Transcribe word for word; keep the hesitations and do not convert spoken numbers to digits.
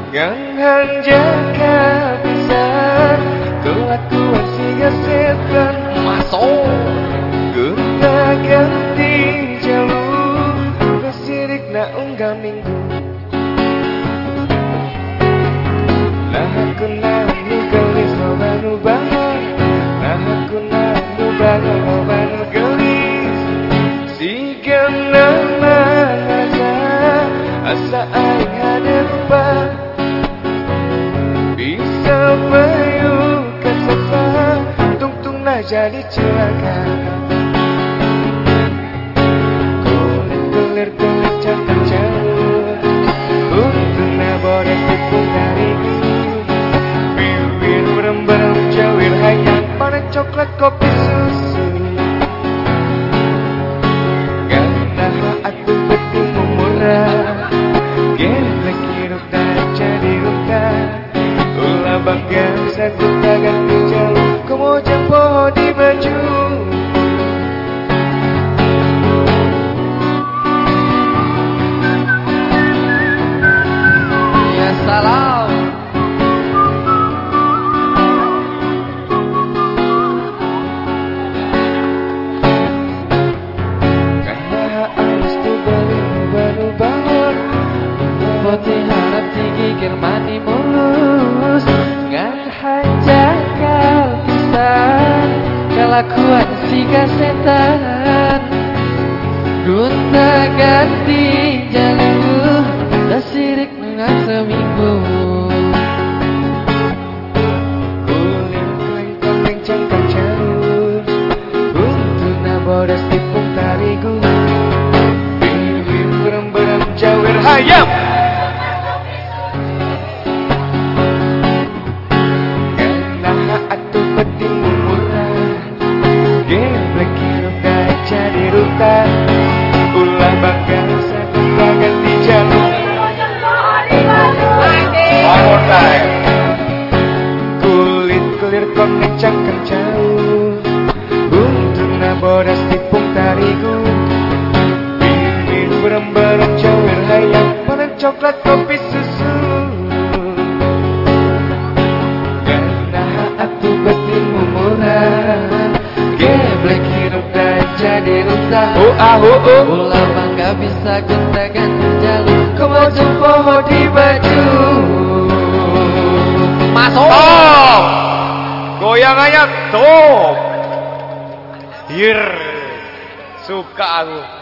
Ganghang jaga pisan kelakuan si setan masuk gonta ganti jalur kesirik na unggah minggu nah aku nanu gelis banu bangun nah aku nanu bangun banu gelis si ganama ngasa asa aing hadepa bisa bayu kesasa tungtung na jadi celaka kulit kelir kelir cantik jauh untung na bodas tepung dariku biwir berem-berem jawir hayang panen coklat kopi susu gana atuh beti murah gelek hidup dan jadi luka ulah bangga satu ganti jalur kamu jempoh di baju ya salam karena harus dibalik baru bangun putih harap digigir mani mulus ngan hajakal pisan kelakuan si setan gunta ganti jalur dasirik dengan seminggu kuling kelengkong lencang jauh untuk nabodas tipung tarigu biwir berem-berem jawir hayam atuh peti murah geblek hidup dan jadi ruta ulah bangga satu ganti jalur one more time kulit kelir kon nencangkan jauh untuk nabodas tipung tarigu bibir berem-berem jawir hayang panen coklat kopi susu atuh betimu murah geblek hidup dan jadi rusak oh ah oh oh ulah bangga bisa gonta ganti jalur kamu jempoh di baju masuk stop goyang aja stop hier suka aku